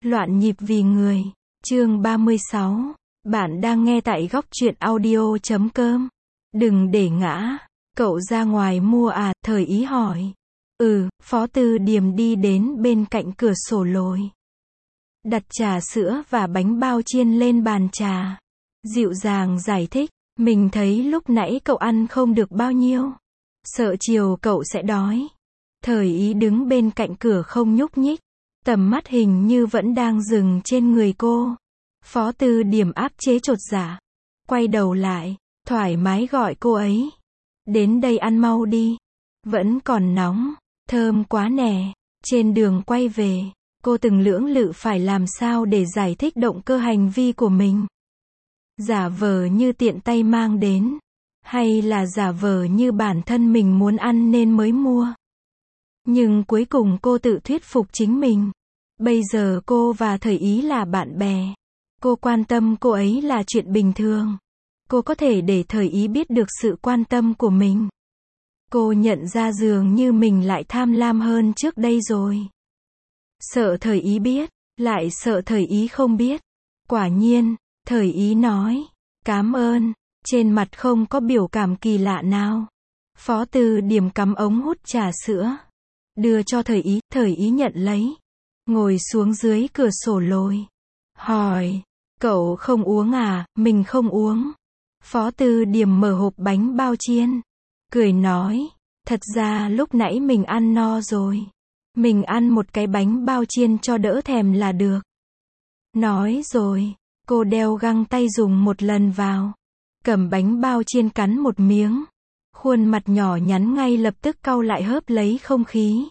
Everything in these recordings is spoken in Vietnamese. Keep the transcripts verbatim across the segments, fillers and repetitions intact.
Loạn nhịp vì người. Chương ba mươi sáu. Bạn đang nghe tại góc truyện audio chấm com. Đừng để ngã. Cậu ra ngoài mua à? Thời ý hỏi. Ừ, Phó Tư Điềm đi đến bên cạnh cửa sổ lồi. Đặt trà sữa và bánh bao chiên lên bàn trà. Dịu dàng giải thích. Mình thấy lúc nãy cậu ăn không được bao nhiêu. Sợ chiều cậu sẽ đói. Thời ý đứng bên cạnh cửa không nhúc nhích. Tầm mắt hình như vẫn đang dừng trên người cô. Phó Tư Điềm áp chế chột dạ. Quay đầu lại, thoải mái gọi cô ấy. Đến đây ăn mau đi. Vẫn còn nóng, thơm quá nè. Trên đường quay về, cô từng lưỡng lự phải làm sao để giải thích động cơ hành vi của mình. Giả vờ như tiện tay mang đến, hay là giả vờ như bản thân mình muốn ăn nên mới mua. Nhưng cuối cùng cô tự thuyết phục chính mình. Bây giờ cô và Thời Ý là bạn bè. Cô quan tâm cô ấy là chuyện bình thường. Cô có thể để Thời Ý biết được sự quan tâm của mình. Cô nhận ra dường như mình lại tham lam hơn trước đây rồi. Sợ Thời Ý biết, lại sợ Thời Ý không biết. Quả nhiên, Thời Ý nói, cảm ơn, trên mặt không có biểu cảm kỳ lạ nào. Phó Tư Điềm cắm ống hút trà sữa, đưa cho Thời Ý, Thời Ý nhận lấy. Ngồi xuống dưới cửa sổ lồi. Hỏi, cậu không uống à? Mình không uống. Phó Tư Điềm mở hộp bánh bao chiên. Cười nói, thật ra lúc nãy mình ăn no rồi. Mình ăn một cái bánh bao chiên cho đỡ thèm là được. Nói rồi, cô đeo găng tay dùng một lần vào. Cầm bánh bao chiên cắn một miếng. Khuôn mặt nhỏ nhắn ngay lập tức cau lại hớp lấy không khí.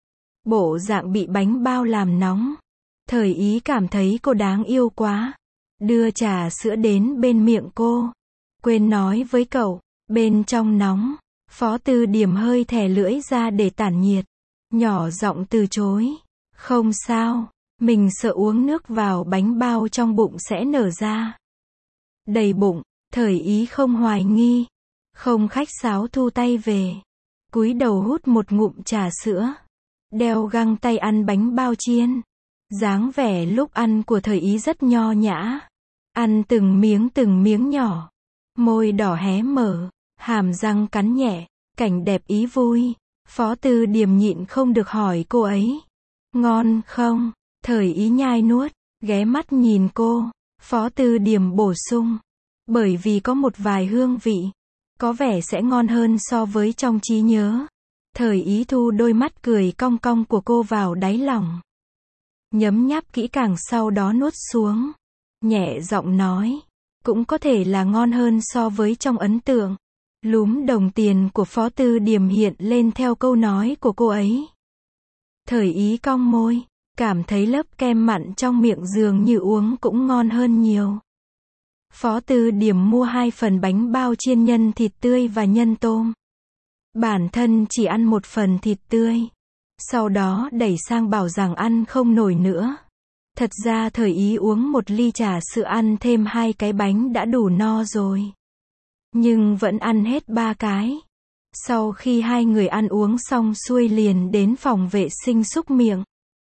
Bộ dạng bị bánh bao làm nóng. Thời Ý cảm thấy cô đáng yêu quá. Đưa trà sữa đến bên miệng cô. Quên nói với cậu, bên trong nóng. Phó Tư Điềm hơi thè lưỡi ra để tản nhiệt. Nhỏ giọng từ chối. Không sao, mình sợ uống nước vào bánh bao trong bụng sẽ nở ra. Đầy bụng, Thời Ý không hoài nghi. Không khách sáo thu tay về. Cúi đầu hút một ngụm trà sữa. Đeo găng tay ăn bánh bao chiên. Dáng vẻ lúc ăn của Thời Ý rất nho nhã. Ăn từng miếng từng miếng nhỏ. Môi đỏ hé mở. Hàm răng cắn nhẹ. Cảnh đẹp ý vui. Phó Tư Điềm nhịn không được hỏi cô ấy. Ngon không? Thời Ý nhai nuốt. Ghé mắt nhìn cô. Phó Tư Điềm bổ sung. Bởi vì có một vài hương vị. Có vẻ sẽ ngon hơn so với trong trí nhớ. Thời Ý thu đôi mắt cười cong cong của cô vào đáy lòng. Nhấm nháp kỹ càng sau đó nuốt xuống. Nhẹ giọng nói. Cũng có thể là ngon hơn so với trong ấn tượng. Lúm đồng tiền của Phó Tư Điềm hiện lên theo câu nói của cô ấy. Thời Ý cong môi. Cảm thấy lớp kem mặn trong miệng dường như uống cũng ngon hơn nhiều. Phó Tư Điềm mua hai phần bánh bao chiên nhân thịt tươi và nhân tôm. Bản thân chỉ ăn một phần thịt tươi. Sau đó đẩy sang bảo rằng ăn không nổi nữa. Thật ra Thời Ý uống một ly trà sữa ăn thêm hai cái bánh đã đủ no rồi. Nhưng vẫn ăn hết ba cái. Sau khi hai người ăn uống xong xuôi liền đến phòng vệ sinh xúc miệng.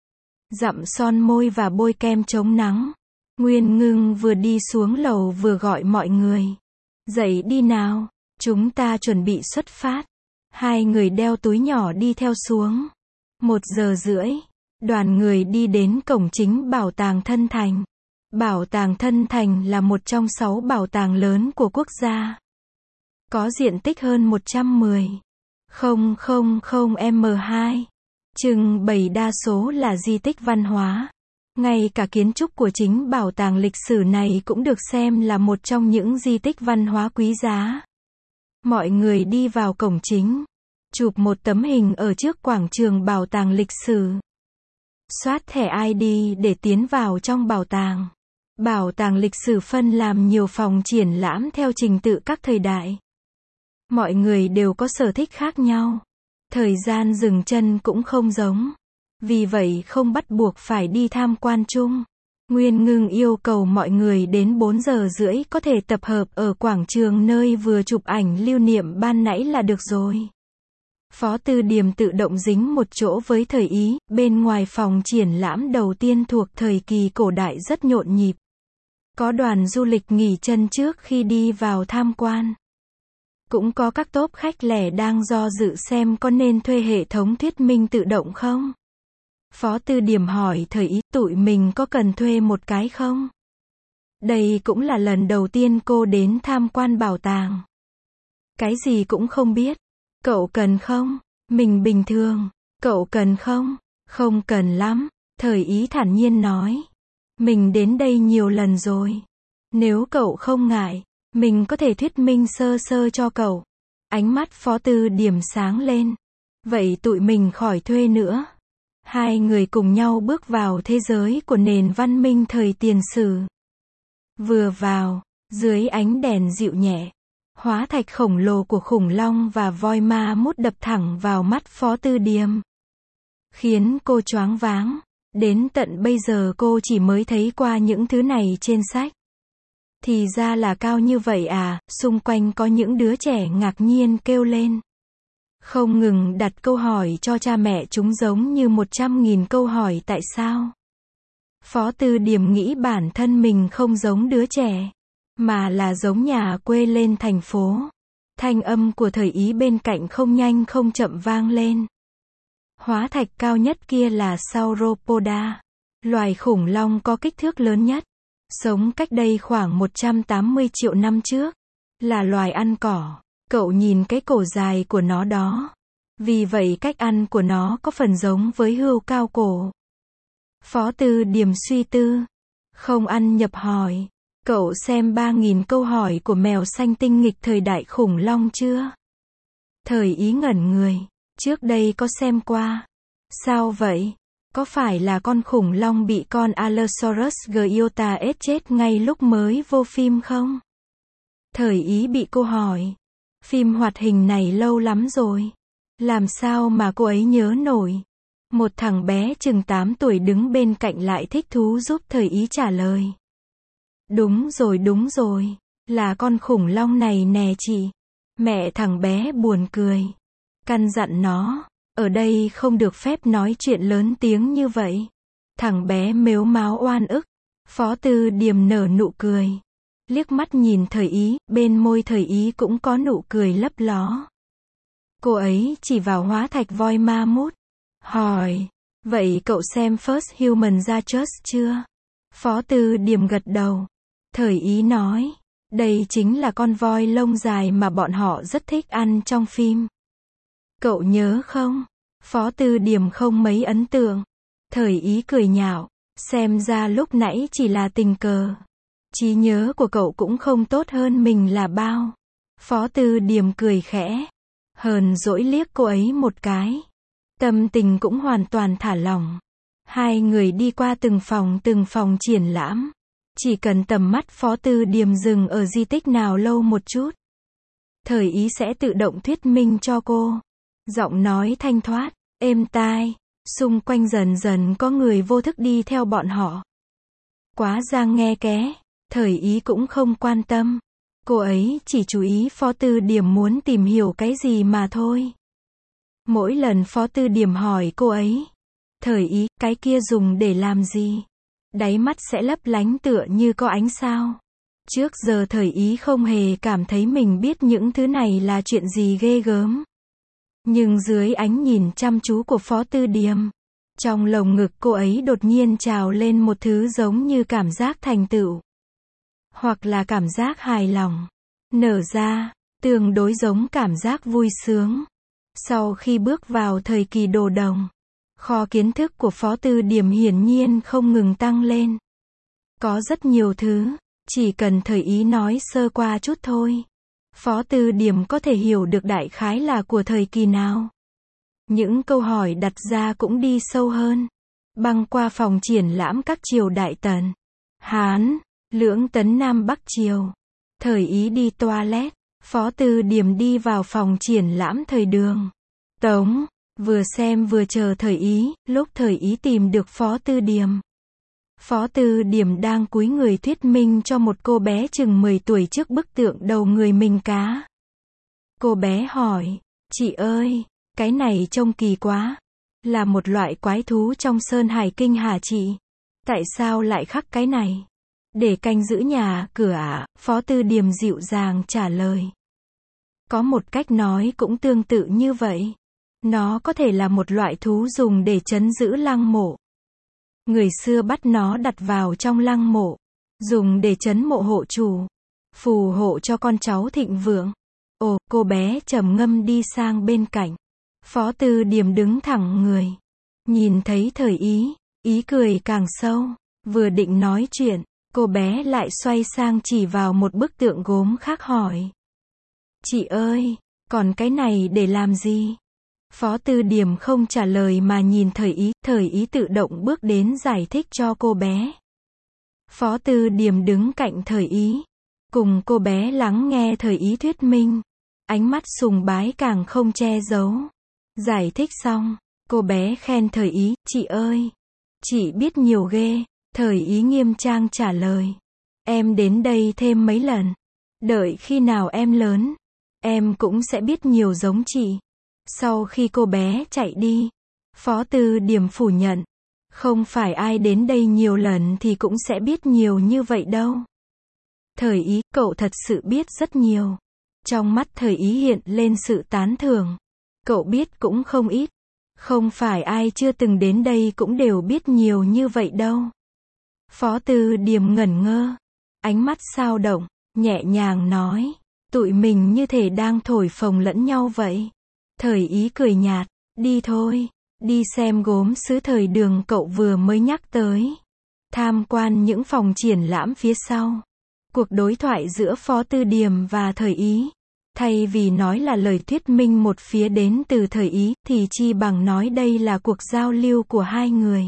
Dặm son môi và bôi kem chống nắng. Nguyên Ngưng vừa đi xuống lầu vừa gọi mọi người. Dậy đi nào, chúng ta chuẩn bị xuất phát. Hai người đeo túi nhỏ đi theo xuống. Một giờ rưỡi, đoàn người đi đến cổng chính Bảo tàng Thân Thành. Bảo tàng Thân Thành là một trong sáu bảo tàng lớn của quốc gia. Có diện tích hơn một trăm mười nghìn mét vuông. Trưng bày đa số là di tích văn hóa. Ngay cả kiến trúc của chính bảo tàng lịch sử này cũng được xem là một trong những di tích văn hóa quý giá. Mọi người đi vào cổng chính. Chụp một tấm hình ở trước quảng trường bảo tàng lịch sử. Soát thẻ i đê để tiến vào trong bảo tàng. Bảo tàng lịch sử phân làm nhiều phòng triển lãm theo trình tự các thời đại. Mọi người đều có sở thích khác nhau. Thời gian dừng chân cũng không giống. Vì vậy không bắt buộc phải đi tham quan chung. Nguyên Ngưng yêu cầu mọi người đến bốn giờ rưỡi có thể tập hợp ở quảng trường nơi vừa chụp ảnh lưu niệm ban nãy là được rồi. Phó Tư Điềm tự động dính một chỗ với thời ý, bên ngoài phòng triển lãm đầu tiên thuộc thời kỳ cổ đại rất nhộn nhịp. Có đoàn du lịch nghỉ chân trước khi đi vào tham quan. Cũng có các tốp khách lẻ đang do dự xem có nên thuê hệ thống thuyết minh tự động không. Phó Tư Điềm hỏi thời ý, tụi mình có cần thuê một cái không? Đây cũng là lần đầu tiên cô đến tham quan bảo tàng. Cái gì cũng không biết. Cậu cần không? Mình bình thường. Cậu cần không? Không cần lắm. Thời ý thản nhiên nói. Mình đến đây nhiều lần rồi. Nếu cậu không ngại, mình có thể thuyết minh sơ sơ cho cậu. Ánh mắt Phó Tư Điềm sáng lên. Vậy tụi mình khỏi thuê nữa. Hai người cùng nhau bước vào thế giới của nền văn minh thời tiền sử. Vừa vào, dưới ánh đèn dịu nhẹ, hóa thạch khổng lồ của khủng long và voi ma mút đập thẳng vào mắt Phó Tư Điềm. Khiến cô choáng váng. Đến tận bây giờ cô chỉ mới thấy qua những thứ này trên sách. Thì ra là cao như vậy à, xung quanh có những đứa trẻ ngạc nhiên kêu lên. Không ngừng đặt câu hỏi cho cha mẹ chúng giống như một trăm nghìn câu hỏi tại sao. Phó Tư Điềm nghĩ bản thân mình không giống đứa trẻ, mà là giống nhà quê lên thành phố. Thanh âm của thời ý bên cạnh không nhanh không chậm vang lên. Hóa thạch cao nhất kia là Sauropoda, loài khủng long có kích thước lớn nhất, sống cách đây khoảng một trăm tám mươi triệu năm trước, là loài ăn cỏ. Cậu nhìn cái cổ dài của nó đó. Vì vậy cách ăn của nó có phần giống với hươu cao cổ. Phó Tư Điềm suy tư. Không ăn nhập hỏi. Cậu xem ba nghìn câu hỏi của mèo xanh tinh nghịch thời đại khủng long chưa? Thời ý ngẩn người. Trước đây có xem qua. Sao vậy? Có phải là con khủng long bị con Allosaurus giota ết chết ngay lúc mới vô phim không? Thời ý bị cô hỏi. Phim hoạt hình này lâu lắm rồi. Làm sao mà cô ấy nhớ nổi? Một thằng bé chừng tám tuổi đứng bên cạnh lại thích thú giúp thời ý trả lời. Đúng rồi đúng rồi. Là con khủng long này nè chị. Mẹ thằng bé buồn cười. Căn dặn nó. Ở đây không được phép nói chuyện lớn tiếng như vậy. Thằng bé mếu máo oan ức. Phó Tư Điềm nở nụ cười. Liếc mắt nhìn thời ý, bên môi thời ý cũng có nụ cười lấp ló. Cô ấy chỉ vào hóa thạch voi ma mút. Hỏi. Vậy cậu xem First Human Justice chưa? Phó Tư Điềm gật đầu. Thời ý nói. Đây chính là con voi lông dài mà bọn họ rất thích ăn trong phim. Cậu nhớ không? Phó Tư Điềm không mấy ấn tượng. Thời ý cười nhạo. Xem ra lúc nãy chỉ là tình cờ. Trí nhớ của cậu cũng không tốt hơn mình là bao. Phó Tư Điềm cười khẽ. Hờn dỗi liếc cô ấy một cái. Tâm tình cũng hoàn toàn thả lỏng. Hai người đi qua từng phòng từng phòng triển lãm. Chỉ cần tầm mắt Phó Tư Điềm dừng ở di tích nào lâu một chút. Thời ý sẽ tự động thuyết minh cho cô. Giọng nói thanh thoát, êm tai. Xung quanh dần dần có người vô thức đi theo bọn họ. Quá ra nghe ké. Thời ý cũng không quan tâm. Cô ấy chỉ chú ý Phó Tư Điềm muốn tìm hiểu cái gì mà thôi. Mỗi lần Phó Tư Điềm hỏi cô ấy. Thời ý, cái kia dùng để làm gì? Đáy mắt sẽ lấp lánh tựa như có ánh sao. Trước giờ thời ý không hề cảm thấy mình biết những thứ này là chuyện gì ghê gớm. Nhưng dưới ánh nhìn chăm chú của Phó Tư Điềm, trong lồng ngực cô ấy đột nhiên trào lên một thứ giống như cảm giác thành tựu. Hoặc là cảm giác hài lòng. Nở ra, tương đối giống cảm giác vui sướng. Sau khi bước vào thời kỳ đồ đồng, kho kiến thức của Phó Tư Điềm hiển nhiên không ngừng tăng lên. Có rất nhiều thứ, chỉ cần thời ý nói sơ qua chút thôi. Phó Tư Điềm có thể hiểu được đại khái là của thời kỳ nào. Những câu hỏi đặt ra cũng đi sâu hơn. Băng qua phòng triển lãm các triều đại Tần, Hán, Lưỡng Tấn Nam Bắc Triều. Thời ý đi toilet, Phó Tư Điềm đi vào phòng triển lãm thời Đường, Tống, vừa xem vừa chờ thời ý, lúc thời ý tìm được Phó Tư Điềm. Phó Tư Điềm đang cúi người thuyết minh cho một cô bé chừng mười tuổi trước bức tượng đầu người mình cá. Cô bé hỏi, chị ơi, Cái này trông kỳ quá. Là một loại quái thú trong Sơn Hải Kinh hả chị? Tại sao lại khắc cái này? Để canh giữ nhà, cửa ạ, Phó Tư Điềm dịu dàng trả lời. Có một cách nói cũng tương tự như vậy. Nó có thể là một loại thú dùng để trấn giữ lăng mộ. Người xưa bắt nó đặt vào trong lăng mộ, dùng để trấn mộ hộ chủ, phù hộ cho con cháu thịnh vượng. Ồ, cô bé trầm ngâm đi sang bên cạnh. Phó Tư Điềm đứng thẳng người. Nhìn thấy Thời Ý, ý cười càng sâu. Vừa định nói chuyện, cô bé lại xoay sang chỉ vào một bức tượng gốm khác hỏi. Chị ơi, còn cái này để làm gì? Phó Tư Điềm không trả lời mà nhìn Thời Ý, Thời Ý tự động bước đến giải thích cho cô bé. Phó Tư Điềm đứng cạnh Thời Ý, cùng cô bé lắng nghe Thời Ý thuyết minh. Ánh mắt sùng bái càng không che giấu. Giải thích xong, cô bé khen Thời Ý, chị ơi, chị biết nhiều ghê. Thời Ý nghiêm trang trả lời. Em đến đây thêm mấy lần. Đợi khi nào em lớn, em cũng sẽ biết nhiều giống chị. Sau khi cô bé chạy đi, Phó Tư Điềm phủ nhận. Không phải ai đến đây nhiều lần thì cũng sẽ biết nhiều như vậy đâu. Thời Ý, cậu thật sự biết rất nhiều. Trong mắt Thời Ý hiện lên sự tán thưởng. Cậu biết cũng không ít. Không phải ai chưa từng đến đây cũng đều biết nhiều như vậy đâu. Phó Tư Điềm ngẩn ngơ. Ánh mắt sao động, nhẹ nhàng nói. Tụi mình như thể đang thổi phồng lẫn nhau vậy. Thời Ý cười nhạt. Đi thôi. Đi xem gốm sứ thời Đường cậu vừa mới nhắc tới. Tham quan những phòng triển lãm phía sau. Cuộc đối thoại giữa Phó Tư Điềm và Thời Ý, thay vì nói là lời thuyết minh một phía đến từ Thời Ý, thì chi bằng nói đây là cuộc giao lưu của hai người.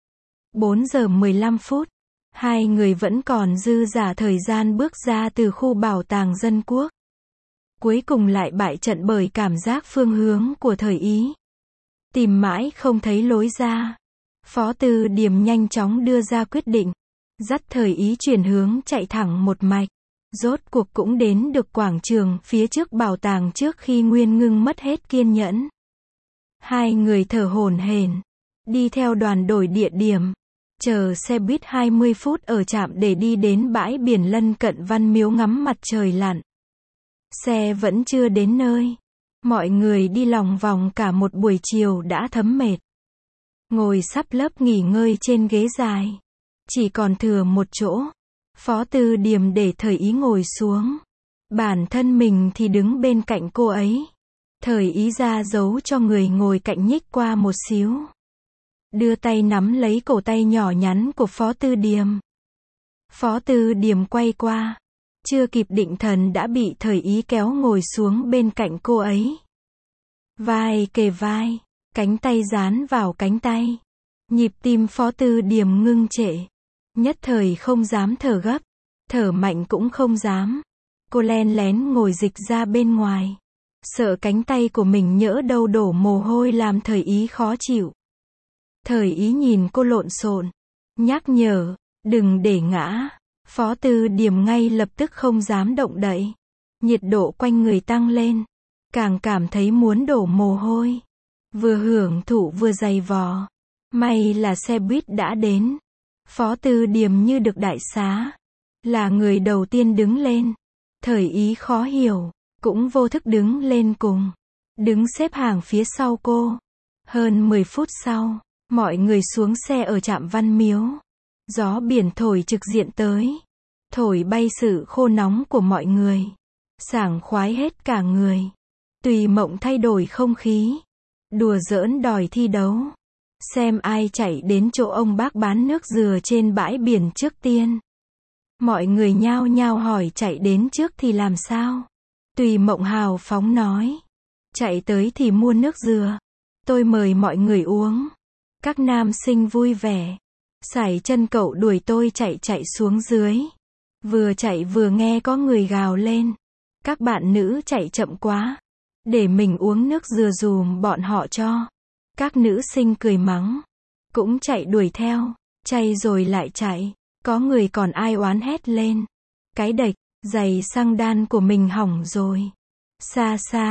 bốn giờ mười lăm phút. Hai người vẫn còn dư dả thời gian bước ra từ khu bảo tàng dân quốc. Cuối cùng lại bại trận bởi cảm giác phương hướng của Thời Ý. Tìm mãi không thấy lối ra. Phó Tư Điềm nhanh chóng đưa ra quyết định. Dắt Thời Ý chuyển hướng chạy thẳng một mạch. Rốt cuộc cũng đến được quảng trường phía trước bảo tàng trước khi Nguyên Ngưng mất hết kiên nhẫn. Hai người thở hổn hển, đi theo đoàn đổi địa điểm, chờ xe buýt hai mươi phút ở trạm để đi đến bãi biển lân cận Văn Miếu ngắm mặt trời lặn. Xe vẫn chưa đến nơi. Mọi người đi lòng vòng cả một buổi chiều đã thấm mệt. Ngồi sắp lớp nghỉ ngơi trên ghế dài. Chỉ còn thừa một chỗ. Phó Tư Điềm để Thời Ý ngồi xuống. Bản thân mình thì đứng bên cạnh cô ấy. Thời Ý ra dấu cho người ngồi cạnh nhích qua một xíu. Đưa tay nắm lấy cổ tay nhỏ nhắn của Phó Tư Điềm. Phó Tư Điềm quay qua. Chưa kịp định thần đã bị Thời Ý kéo ngồi xuống bên cạnh cô ấy. Vai kề vai, cánh tay dán vào cánh tay. Nhịp tim Phó Tư Điềm ngưng trệ. Nhất thời không dám thở gấp. Thở mạnh cũng không dám. Cô len lén ngồi dịch ra bên ngoài. Sợ cánh tay của mình nhỡ đâu đổ mồ hôi làm Thời Ý khó chịu. Thời Ý nhìn cô lộn xộn, nhắc nhở, đừng để ngã. Phó Tư Điềm ngay lập tức không dám động đậy. Nhiệt độ quanh người tăng lên. Càng cảm thấy muốn đổ mồ hôi. Vừa hưởng thụ vừa giày vò. May là xe buýt đã đến. Phó Tư Điềm như được đại xá. Là người đầu tiên đứng lên. Thời Ý khó hiểu. Cũng vô thức đứng lên cùng. Đứng xếp hàng phía sau cô. Hơn mười phút sau, mọi người xuống xe ở trạm Văn Miếu. Gió biển thổi trực diện tới. Thổi bay sự khô nóng của mọi người. Sảng khoái hết cả người. Tùy mộng thay đổi không khí. Đùa giỡn đòi thi đấu. Xem ai chạy đến chỗ ông bác bán nước dừa trên bãi biển trước tiên. Mọi người nhao nhao hỏi chạy đến trước thì làm sao? Tùy mộng hào phóng nói. Chạy tới thì mua nước dừa. Tôi mời mọi người uống. Các nam sinh vui vẻ. Sải chân cậu đuổi tôi chạy chạy xuống dưới. Vừa chạy vừa nghe có người gào lên. Các bạn nữ chạy chậm quá. Để mình uống nước dừa dùm bọn họ cho. Các nữ sinh cười mắng. Cũng chạy đuổi theo. Chay rồi lại chạy. Có người còn ai oán hét lên. Cái đệch, giày xăng đan của mình hỏng rồi. Xa xa,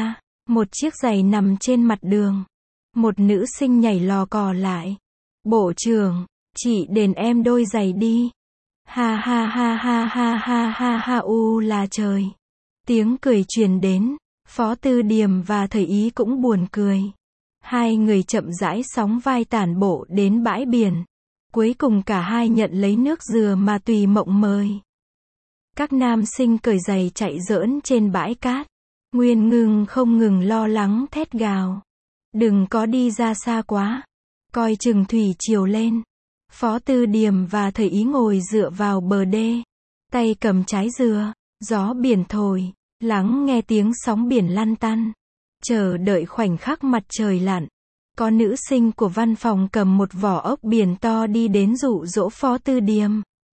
Một chiếc giày nằm trên mặt đường. Một nữ sinh nhảy lò cò lại. Bộ trưởng, chị đền em đôi giày đi. Ha ha ha ha ha ha ha ha u là trời. Tiếng cười truyền đến. Phó Tư Điềm và thầy Ý cũng buồn cười. Hai người chậm rãi sóng vai tản bộ đến bãi biển. Cuối cùng cả hai nhận lấy nước dừa mà tùy mộng mời. Các nam sinh cởi giày chạy giỡn trên bãi cát. Nguyên Ngưng không ngừng lo lắng thét gào. Đừng có đi ra xa quá. Coi chừng thủy triều lên. Phó Tư Điềm và thầy Ý ngồi dựa vào bờ đê. Tay cầm trái dừa. Gió biển thổi. Lắng nghe tiếng sóng biển lăn tăn. Chờ đợi khoảnh khắc mặt trời lặn. Có nữ sinh của văn phòng cầm một vỏ ốc biển to đi đến dụ dỗ Phó Tư Điềm.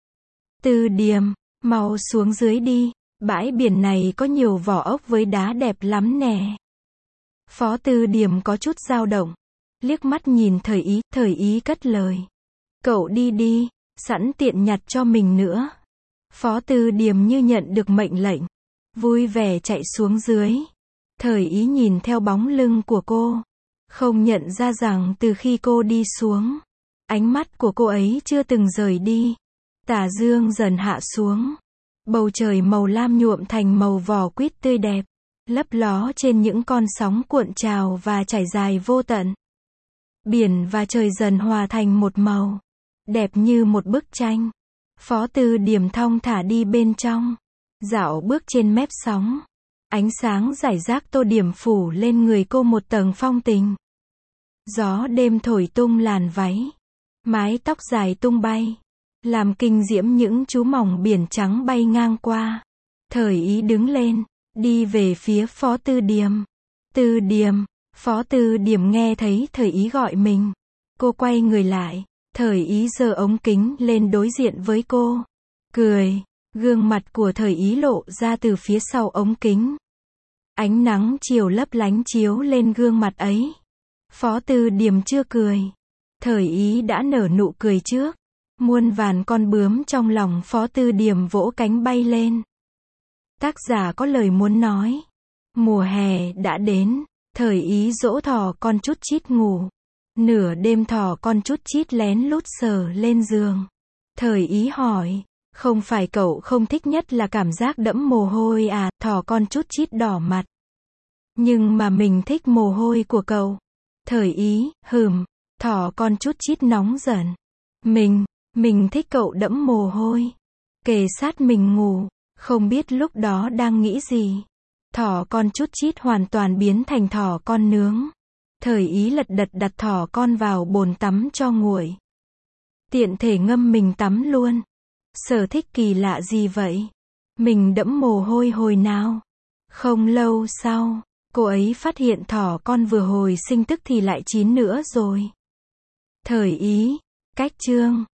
Tư Điềm, mau xuống dưới đi. Bãi biển này có nhiều vỏ ốc với đá đẹp lắm nè. Phó Tư Điềm có chút dao động. Liếc mắt nhìn thầy Ý, thầy Ý cất lời. Cậu đi đi, sẵn tiện nhặt cho mình nữa. Phó Tư Điềm như nhận được mệnh lệnh. Vui vẻ chạy xuống dưới. Thầy Ý nhìn theo bóng lưng của cô. Không nhận ra rằng từ khi cô đi xuống, ánh mắt của cô ấy chưa từng rời đi. Tà dương dần hạ xuống. Bầu trời màu lam nhuộm thành màu vỏ quýt tươi đẹp. Lấp ló trên những con sóng cuộn trào và trải dài vô tận. Biển và trời dần hòa thành một màu. Đẹp như một bức tranh. Phó Tư Điềm thong thả đi bên trong. Dạo bước trên mép sóng. Ánh sáng rải rác tô điểm phủ lên người cô một tầng phong tình. Gió đêm thổi tung làn váy. Mái tóc dài tung bay. Làm kinh diễm những chú mỏng biển trắng bay ngang qua. Thầy Ý đứng lên. Đi về phía Phó Tư Điềm. Tư Điềm. Phó Tư Điềm nghe thấy thầy Ý gọi mình. Cô quay người lại. Thầy Ý giơ ống kính lên đối diện với cô. Cười. Gương mặt của thầy Ý lộ ra từ phía sau ống kính. Ánh nắng chiều lấp lánh chiếu lên gương mặt ấy. Phó Tư Điềm chưa cười. Thầy Ý đã nở nụ cười trước. Muôn vàn con bướm trong lòng Phó Tư Điềm vỗ cánh bay lên. Tác giả có lời muốn nói. Mùa hè đã đến. Thầy Ý dỗ thỏ con chút chít ngủ. Nửa đêm thỏ con chút chít lén lút sờ lên giường. Thầy Ý hỏi. Không phải cậu không thích nhất là cảm giác đẫm mồ hôi à? Thỏ con chút chít đỏ mặt. Nhưng mà mình thích mồ hôi của cậu. Thầy Ý, hừm. Thỏ con chút chít nóng giận. Mình, mình thích cậu đẫm mồ hôi. Kề sát mình ngủ. Không biết lúc đó đang nghĩ gì. Thỏ con chút chít hoàn toàn biến thành thỏ con nướng. Thầy Ý lật đật đặt thỏ con vào bồn tắm cho nguội. Tiện thể ngâm mình tắm luôn. Sở thích kỳ lạ gì vậy? Mình đẫm mồ hôi hồi nào? Không lâu sau, cô ấy phát hiện thỏ con vừa hồi sinh tức thì lại chín nữa rồi. Thầy Ý, cách chương.